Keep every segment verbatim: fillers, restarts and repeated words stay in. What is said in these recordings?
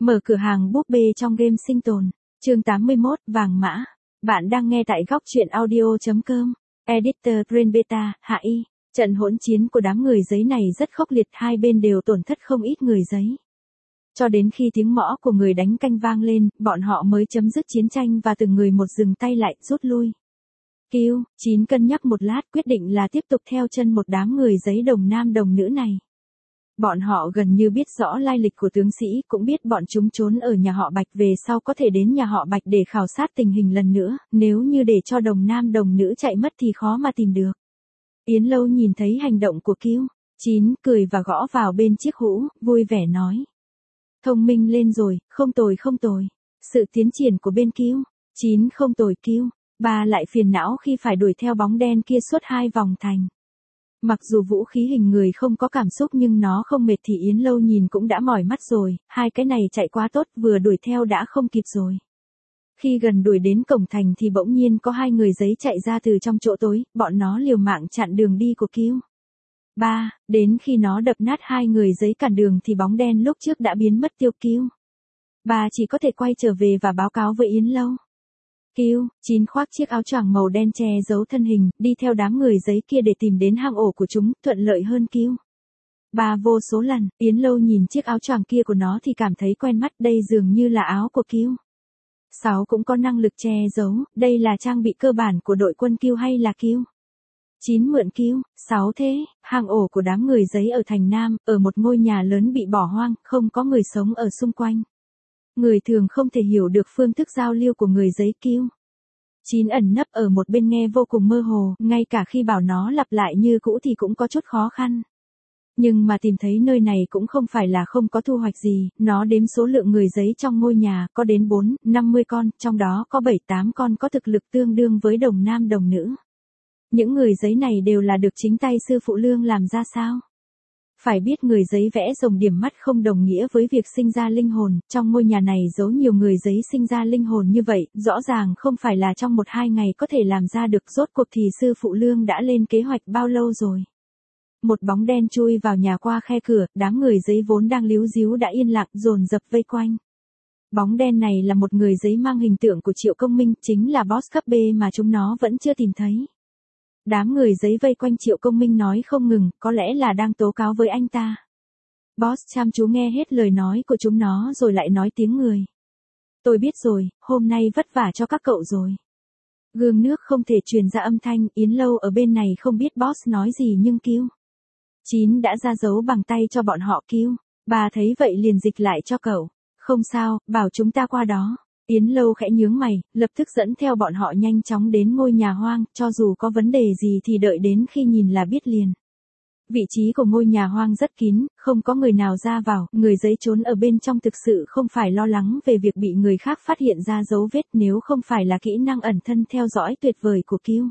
Mở cửa hàng búp bê trong game sinh tồn. Chương tám mươi mốt, vàng mã. Bạn đang nghe tại góc truyện audio chấm com. Editor Brain Beta, hạ y. Trận hỗn chiến của đám người giấy này rất khốc liệt, hai bên đều tổn thất không ít người giấy. Cho đến khi tiếng mõ của người đánh canh vang lên, bọn họ mới chấm dứt chiến tranh và từng người một dừng tay lại, rút lui. Kiêu, chín cân nhắc một lát quyết định là tiếp tục theo chân một đám người giấy đồng nam đồng nữ này. Bọn họ gần như biết rõ lai lịch của tướng sĩ, cũng biết bọn chúng trốn ở nhà họ Bạch, về sau có thể đến nhà họ Bạch để khảo sát tình hình lần nữa, nếu như để cho đồng nam đồng nữ chạy mất thì khó mà tìm được. Yến Lâu nhìn thấy hành động của Kiêu, chín cười và gõ vào bên chiếc hũ, vui vẻ nói. Thông minh lên rồi, không tồi không tồi. Sự tiến triển của bên Kiêu, chín không tồi Kiêu. Ba lại phiền não khi phải đuổi theo bóng đen kia suốt hai vòng thành. Mặc dù vũ khí hình người không có cảm xúc nhưng nó không mệt thì Yến Lâu nhìn cũng đã mỏi mắt rồi, hai cái này chạy quá tốt, vừa đuổi theo đã không kịp rồi. Khi gần đuổi đến cổng thành thì bỗng nhiên có hai người giấy chạy ra từ trong chỗ tối, bọn nó liều mạng chặn đường đi của Kiêu. Ba, đến khi nó đập nát hai người giấy cản đường thì bóng đen lúc trước đã biến mất tiêu Kiêu. Ba chỉ có thể quay trở về và báo cáo với Yến Lâu. Kiêu, chín khoác chiếc áo choàng màu đen che giấu thân hình, đi theo đám người giấy kia để tìm đến hang ổ của chúng, thuận lợi hơn Kiêu. Ba vô số lần, Yến Lâu nhìn chiếc áo choàng kia của nó thì cảm thấy quen mắt, đây dường như là áo của Kiêu. Sáu cũng có năng lực che giấu, đây là trang bị cơ bản của đội quân Kiêu hay là Kiêu? Chín mượn Kiêu, sáu thế, hang ổ của đám người giấy ở thành Nam, ở một ngôi nhà lớn bị bỏ hoang, không có người sống ở xung quanh. Người thường không thể hiểu được phương thức giao lưu của người giấy Kiêu. Chín ẩn nấp ở một bên nghe vô cùng mơ hồ, ngay cả khi bảo nó lặp lại như cũ thì cũng có chút khó khăn. Nhưng mà tìm thấy nơi này cũng không phải là không có thu hoạch gì, nó đếm số lượng người giấy trong ngôi nhà, có đến bốn, năm mươi con, trong đó có bảy tám con có thực lực tương đương với đồng nam đồng nữ. Những người giấy này đều là được chính tay sư phụ Lương làm ra sao? Phải biết người giấy vẽ rồng điểm mắt không đồng nghĩa với việc sinh ra linh hồn, trong ngôi nhà này giấu nhiều người giấy sinh ra linh hồn như vậy, rõ ràng không phải là trong một hai ngày có thể làm ra được, rốt cuộc thì sư phụ Lương đã lên kế hoạch bao lâu rồi. Một bóng đen chui vào nhà qua khe cửa, đám người giấy vốn đang líu díu đã yên lặng dồn dập vây quanh. Bóng đen này là một người giấy mang hình tượng của Triệu Công Minh, chính là boss cấp B mà chúng nó vẫn chưa tìm thấy. Đám người giấy vây quanh Triệu Công Minh nói không ngừng, có lẽ là đang tố cáo với anh ta. Boss chăm chú nghe hết lời nói của chúng nó rồi lại nói tiếng người. Tôi biết rồi, hôm nay vất vả cho các cậu rồi. Gương nước không thể truyền ra âm thanh, Yến Lâu ở bên này không biết boss nói gì nhưng Kiêu. Chín đã ra dấu bằng tay cho bọn họ Kiêu. Bà thấy vậy liền dịch lại cho cậu. Không sao, bảo chúng ta qua đó. Yến Lâu khẽ nhướng mày, lập tức dẫn theo bọn họ nhanh chóng đến ngôi nhà hoang, cho dù có vấn đề gì thì đợi đến khi nhìn là biết liền. Vị trí của ngôi nhà hoang rất kín, không có người nào ra vào, người giấy trốn ở bên trong thực sự không phải lo lắng về việc bị người khác phát hiện ra dấu vết, nếu không phải là kỹ năng ẩn thân theo dõi tuyệt vời của Kiêu.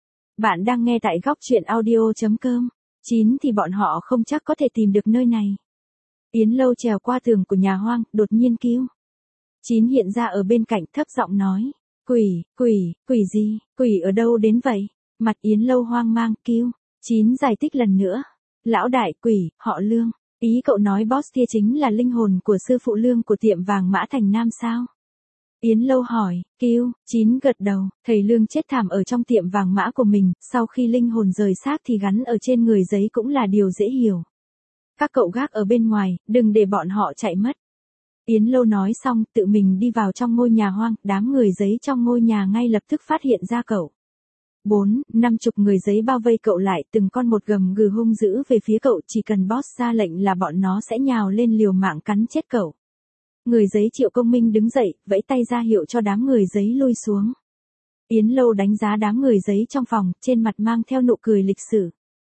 Bạn đang nghe tại góc truyện audio chấm com. Chín thì bọn họ không chắc có thể tìm được nơi này. Yến Lâu trèo qua tường của nhà hoang, đột nhiên Kiêu. Chín hiện ra ở bên cạnh thấp giọng nói. Quỷ, quỷ, quỷ gì, quỷ ở đâu đến vậy? Mặt Yến Lâu hoang mang. Kiêu. Chín giải thích lần nữa. Lão đại, quỷ, họ Lương. Ý cậu nói boss kia chính là linh hồn của sư phụ Lương của tiệm vàng mã thành Nam sao? Yến Lâu hỏi. Kiêu. Chín gật đầu. Thầy Lương chết thảm ở trong tiệm vàng mã của mình, sau khi linh hồn rời xác thì gắn ở trên người giấy cũng là điều dễ hiểu. Các cậu gác ở bên ngoài, đừng để bọn họ chạy mất. Yến Lâu nói xong, tự mình đi vào trong ngôi nhà hoang, đám người giấy trong ngôi nhà ngay lập tức phát hiện ra cậu. Bốn, năm chục người giấy bao vây cậu lại, từng con một gầm gừ hung dữ về phía cậu, chỉ cần boss ra lệnh là bọn nó sẽ nhào lên liều mạng cắn chết cậu. Người giấy Triệu Công Minh đứng dậy, vẫy tay ra hiệu cho đám người giấy lui xuống. Yến Lâu đánh giá đám người giấy trong phòng, trên mặt mang theo nụ cười lịch sử.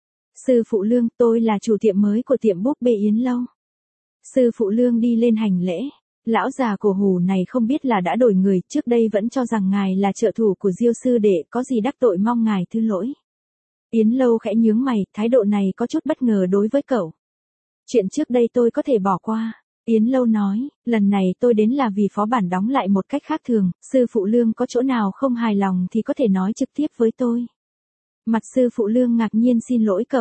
Sư phụ Lương, tôi là chủ tiệm mới của tiệm búp bê Yến Lâu. Sư phụ Lương đi lên hành lễ. Lão già cổ hủ này không biết là đã đổi người, trước đây vẫn cho rằng ngài là trợ thủ của Diêu sư đệ, có gì đắc tội mong ngài thứ lỗi. Yến Lâu khẽ nhướng mày, thái độ này có chút bất ngờ đối với cậu. Chuyện trước đây tôi có thể bỏ qua. Yến Lâu nói, lần này tôi đến là vì phó bản đóng lại một cách khác thường, sư phụ Lương có chỗ nào không hài lòng thì có thể nói trực tiếp với tôi. Mặt sư phụ Lương ngạc nhiên xin lỗi cậu.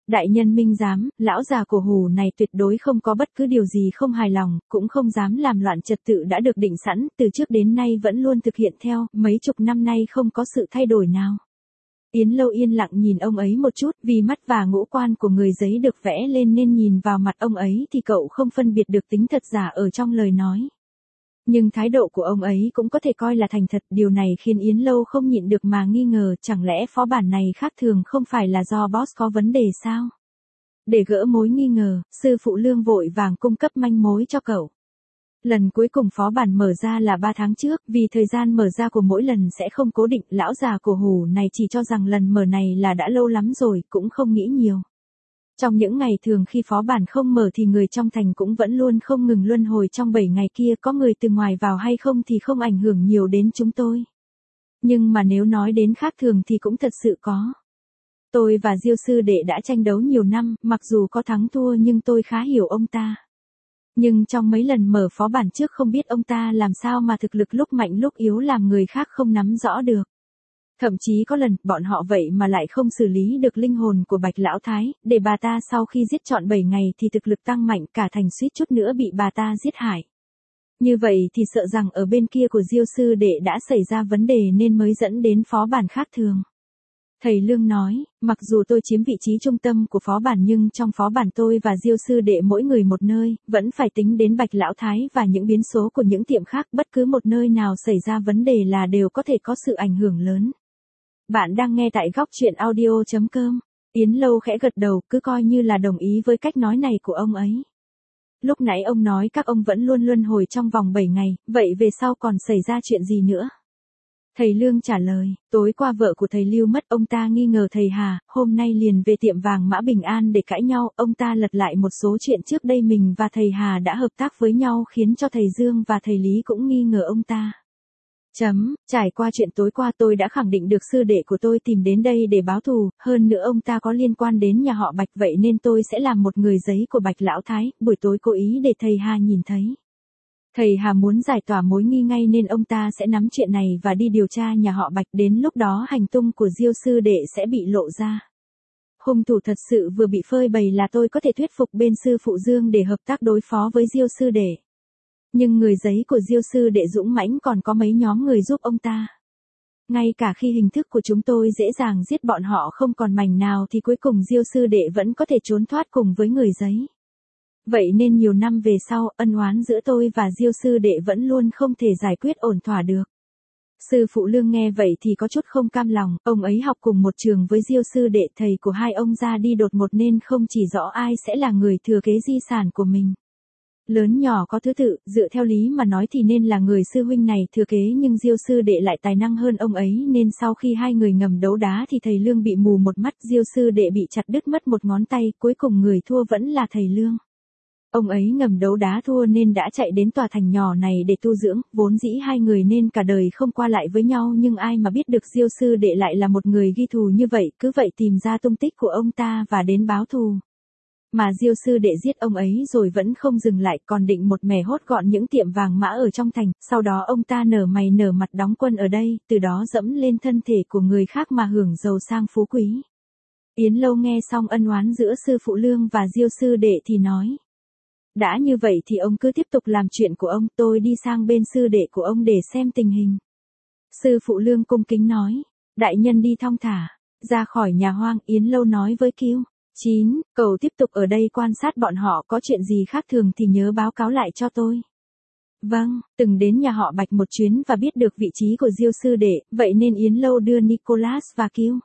Đại nhân minh giám, lão già cổ hủ này tuyệt đối không có bất cứ điều gì không hài lòng, cũng không dám làm loạn trật tự đã được định sẵn, từ trước đến nay vẫn luôn thực hiện theo, mấy chục năm nay không có sự thay đổi nào. Yến Lâu yên lặng nhìn ông ấy một chút, vì mắt và ngũ quan của người giấy được vẽ lên nên nhìn vào mặt ông ấy thì cậu không phân biệt được tính thật giả ở trong lời nói. Nhưng thái độ của ông ấy cũng có thể coi là thành thật, điều này khiến Yến Lâu không nhịn được mà nghi ngờ, chẳng lẽ phó bản này khác thường không phải là do boss có vấn đề sao? Để gỡ mối nghi ngờ, sư phụ Lương vội vàng cung cấp manh mối cho cậu. Lần cuối cùng phó bản mở ra là ba tháng trước, vì thời gian mở ra của mỗi lần sẽ không cố định, lão già cổ hủ này chỉ cho rằng lần mở này là đã lâu lắm rồi, cũng không nghĩ nhiều. Trong những ngày thường khi phó bản không mở thì người trong thành cũng vẫn luôn không ngừng luân hồi trong bảy ngày kia, có người từ ngoài vào hay không thì không ảnh hưởng nhiều đến chúng tôi. Nhưng mà nếu nói đến khác thường thì cũng thật sự có. Tôi và Diêu sư đệ đã tranh đấu nhiều năm, mặc dù có thắng thua nhưng tôi khá hiểu ông ta. Nhưng trong mấy lần mở phó bản trước không biết ông ta làm sao mà thực lực lúc mạnh lúc yếu làm người khác không nắm rõ được. Thậm chí có lần, bọn họ vậy mà lại không xử lý được linh hồn của Bạch Lão Thái, để bà ta sau khi giết trọn bảy ngày thì thực lực tăng mạnh, cả thành suýt chút nữa bị bà ta giết hại. Như vậy thì sợ rằng ở bên kia của Diêu sư đệ đã xảy ra vấn đề nên mới dẫn đến phó bản khác thường. Thầy Lương nói, mặc dù tôi chiếm vị trí trung tâm của phó bản nhưng trong phó bản tôi và Diêu sư đệ mỗi người một nơi, vẫn phải tính đến Bạch Lão Thái và những biến số của những tiệm khác, bất cứ một nơi nào xảy ra vấn đề là đều có thể có sự ảnh hưởng lớn. Bạn đang nghe tại góc truyện audio chấm com. Yến Lâu khẽ gật đầu, cứ coi như là đồng ý với cách nói này của ông ấy. Lúc nãy ông nói các ông vẫn luôn luân hồi trong vòng bảy ngày, vậy về sau còn xảy ra chuyện gì nữa? Thầy Lương trả lời, tối qua vợ của thầy Lưu mất, ông ta nghi ngờ thầy Hà, hôm nay liền về tiệm vàng Mã Bình An để cãi nhau, ông ta lật lại một số chuyện trước đây mình và thầy Hà đã hợp tác với nhau khiến cho thầy Dương và thầy Lý cũng nghi ngờ ông ta. Chấm, trải qua chuyện tối qua tôi đã khẳng định được sư đệ của tôi tìm đến đây để báo thù, hơn nữa ông ta có liên quan đến nhà họ Bạch, vậy nên tôi sẽ làm một người giấy của Bạch Lão Thái, buổi tối cố ý để thầy Hà nhìn thấy. Thầy Hà muốn giải tỏa mối nghi ngay nên ông ta sẽ nắm chuyện này và đi điều tra nhà họ Bạch, đến lúc đó hành tung của Diêu sư đệ sẽ bị lộ ra. Hung thủ thật sự vừa bị phơi bày là tôi có thể thuyết phục bên sư phụ Dương để hợp tác đối phó với Diêu sư đệ. Nhưng người giấy của Diêu sư đệ dũng mãnh còn có mấy nhóm người giúp ông ta. Ngay cả khi hình thức của chúng tôi dễ dàng giết bọn họ không còn mảnh nào thì cuối cùng Diêu sư đệ vẫn có thể trốn thoát cùng với người giấy. Vậy nên nhiều năm về sau, ân oán giữa tôi và Diêu sư đệ vẫn luôn không thể giải quyết ổn thỏa được. Sư phụ Lương nghe vậy thì có chút không cam lòng, ông ấy học cùng một trường với Diêu sư đệ, thầy của hai ông ra đi đột ngột nên không chỉ rõ ai sẽ là người thừa kế di sản của mình. Lớn nhỏ có thứ tự, dựa theo lý mà nói thì nên là người sư huynh này thừa kế, nhưng Diêu sư đệ lại tài năng hơn ông ấy nên sau khi hai người ngầm đấu đá thì thầy Lương bị mù một mắt, Diêu sư đệ bị chặt đứt mất một ngón tay, cuối cùng người thua vẫn là thầy Lương. Ông ấy ngầm đấu đá thua nên đã chạy đến tòa thành nhỏ này để tu dưỡng, vốn dĩ hai người nên cả đời không qua lại với nhau, nhưng ai mà biết được Diêu sư đệ lại là một người ghi thù như vậy, cứ vậy tìm ra tung tích của ông ta và đến báo thù. Mà Diêu sư đệ giết ông ấy rồi vẫn không dừng lại, còn định một mẻ hốt gọn những tiệm vàng mã ở trong thành, sau đó ông ta nở mày nở mặt đóng quân ở đây, từ đó dẫm lên thân thể của người khác mà hưởng giàu sang phú quý. Yến Lâu nghe xong ân oán giữa sư phụ Lương và Diêu sư đệ thì nói. Đã như vậy thì ông cứ tiếp tục làm chuyện của ông, tôi đi sang bên sư đệ của ông để xem tình hình. Sư phụ Lương cung kính nói, đại nhân đi thong thả. Ra khỏi nhà hoang, Yến Lâu nói với Kiêu. chín. Cậu tiếp tục ở đây quan sát bọn họ, có chuyện gì khác thường thì nhớ báo cáo lại cho tôi. Vâng, từng đến nhà họ Bạch một chuyến và biết được vị trí của Diêu sư đệ, vậy nên Yến Lâu đưa Nicholas và Kiêu.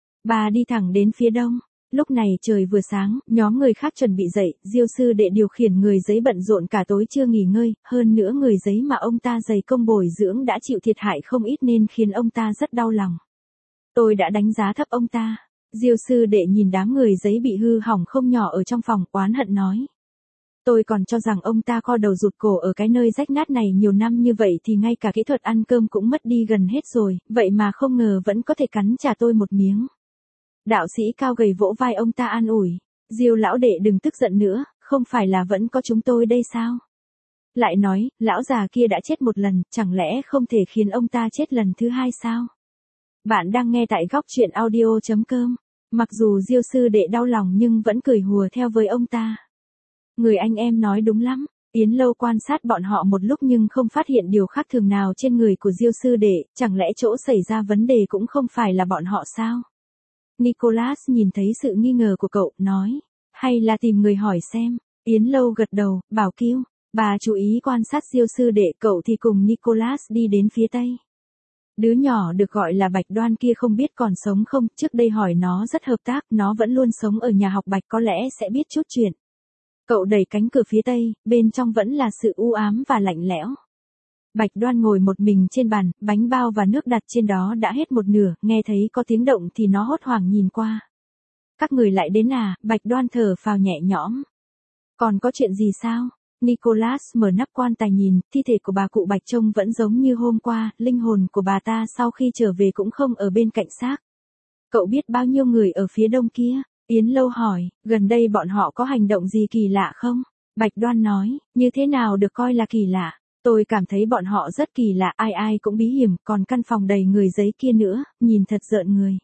Bà đi thẳng đến phía đông. Lúc này trời vừa sáng, nhóm người khác chuẩn bị dậy, Diêu sư đệ điều khiển người giấy bận rộn cả tối chưa nghỉ ngơi, hơn nữa người giấy mà ông ta dày công bồi dưỡng đã chịu thiệt hại không ít nên khiến ông ta rất đau lòng. Tôi đã đánh giá thấp ông ta. Diêu sư đệ nhìn đám người giấy bị hư hỏng không nhỏ ở trong phòng, oán hận nói. Tôi còn cho rằng ông ta co đầu rụt cổ ở cái nơi rách nát này nhiều năm như vậy thì ngay cả kỹ thuật ăn cơm cũng mất đi gần hết rồi, vậy mà không ngờ vẫn có thể cắn trả tôi một miếng. Đạo sĩ cao gầy vỗ vai ông ta an ủi. Diêu lão đệ đừng tức giận nữa, không phải là vẫn có chúng tôi đây sao? Lại nói, lão già kia đã chết một lần, chẳng lẽ không thể khiến ông ta chết lần thứ hai sao? Bạn đang nghe tại góc truyện audio chấm com. Mặc dù Diêu sư đệ đau lòng nhưng vẫn cười hùa theo với ông ta. Người anh em nói đúng lắm. Yến Lâu quan sát bọn họ một lúc nhưng không phát hiện điều khác thường nào trên người của Diêu sư đệ, chẳng lẽ chỗ xảy ra vấn đề cũng không phải là bọn họ sao? Nicholas nhìn thấy sự nghi ngờ của cậu, nói, hay là tìm người hỏi xem. Yến Lâu gật đầu, bảo Kiêu, bà chú ý quan sát Diêu sư đệ, cậu thì cùng Nicholas đi đến phía tây. Đứa nhỏ được gọi là Bạch Đoan kia không biết còn sống không, trước đây hỏi nó rất hợp tác, nó vẫn luôn sống ở nhà học Bạch có lẽ sẽ biết chút chuyện. Cậu đẩy cánh cửa phía tây, bên trong vẫn là sự u ám và lạnh lẽo. Bạch Đoan ngồi một mình trên bàn, bánh bao và nước đặt trên đó đã hết một nửa, nghe thấy có tiếng động thì nó hốt hoảng nhìn qua. Các người lại đến à, Bạch Đoan thở phào nhẹ nhõm. Còn có chuyện gì sao? Nicholas mở nắp quan tài nhìn, thi thể của bà cụ Bạch trông vẫn giống như hôm qua, linh hồn của bà ta sau khi trở về cũng không ở bên cạnh xác. Cậu biết bao nhiêu người ở phía đông kia? Yến Lâu hỏi, gần đây bọn họ có hành động gì kỳ lạ không? Bạch Đoan nói, như thế nào được coi là kỳ lạ? Tôi cảm thấy bọn họ rất kỳ lạ, ai ai cũng bí hiểm, còn căn phòng đầy người giấy kia nữa, nhìn thật rợn người.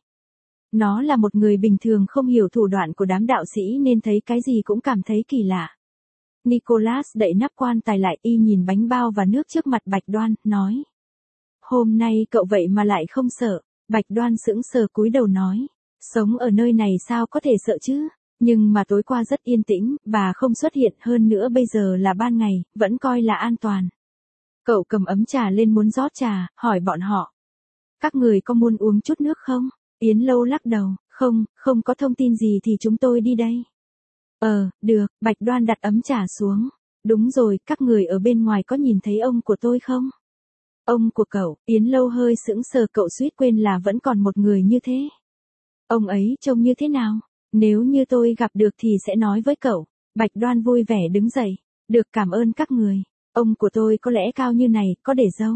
Nó là một người bình thường không hiểu thủ đoạn của đám đạo sĩ nên thấy cái gì cũng cảm thấy kỳ lạ. Nicholas đậy nắp quan tài lại, y nhìn bánh bao và nước trước mặt Bạch Đoan, nói. Hôm nay cậu vậy mà lại không sợ. Bạch Đoan sững sờ cúi đầu nói. Sống ở nơi này sao có thể sợ chứ? Nhưng mà tối qua rất yên tĩnh, bà không xuất hiện, hơn nữa bây giờ là ban ngày, vẫn coi là an toàn. Cậu cầm ấm trà lên muốn rót trà, hỏi bọn họ. Các người có muốn uống chút nước không? Yến Lâu lắc đầu, không, không có thông tin gì thì chúng tôi đi đây. Ờ, được, Bạch Đoan đặt ấm trà xuống. Đúng rồi, các người ở bên ngoài có nhìn thấy ông của tôi không? Ông của cậu, Yến Lâu hơi sững sờ, cậu suýt quên là vẫn còn một người như thế. Ông ấy trông như thế nào? Nếu như tôi gặp được thì sẽ nói với cậu. Bạch Đoan vui vẻ đứng dậy. Được, cảm ơn các người. Ông của tôi có lẽ cao như này, có để râu.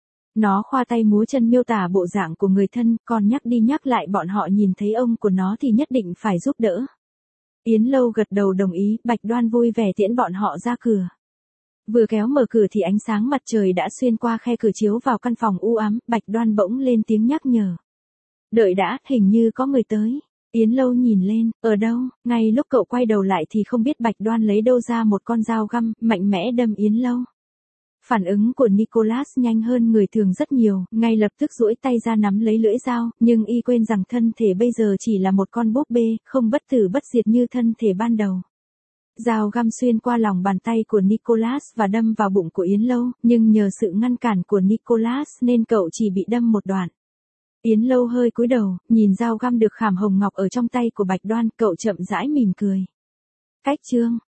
Nó khoa tay múa chân miêu tả bộ dạng của người thân, còn nhắc đi nhắc lại bọn họ nhìn thấy ông của nó thì nhất định phải giúp đỡ. Yến Lâu gật đầu đồng ý, Bạch Đoan vui vẻ tiễn bọn họ ra cửa. Vừa kéo mở cửa thì ánh sáng mặt trời đã xuyên qua khe cửa chiếu vào căn phòng u ám, Bạch Đoan bỗng lên tiếng nhắc nhở. Đợi đã, hình như có người tới. Yến Lâu nhìn lên, ở đâu? Ngay lúc cậu quay đầu lại thì không biết Bạch Đoan lấy đâu ra một con dao găm, mạnh mẽ đâm Yến Lâu. Phản ứng của Nicholas nhanh hơn người thường rất nhiều, ngay lập tức duỗi tay ra nắm lấy lưỡi dao, nhưng y quên rằng thân thể bây giờ chỉ là một con búp bê, không bất tử bất diệt như thân thể ban đầu. Dao găm xuyên qua lòng bàn tay của Nicholas và đâm vào bụng của Yến Lâu, nhưng nhờ sự ngăn cản của Nicholas nên cậu chỉ bị đâm một đoạn. Yến Lâu hơi cúi đầu, nhìn dao găm được khảm hồng ngọc ở trong tay của Bạch Đoan, cậu chậm rãi mỉm cười. Cách chương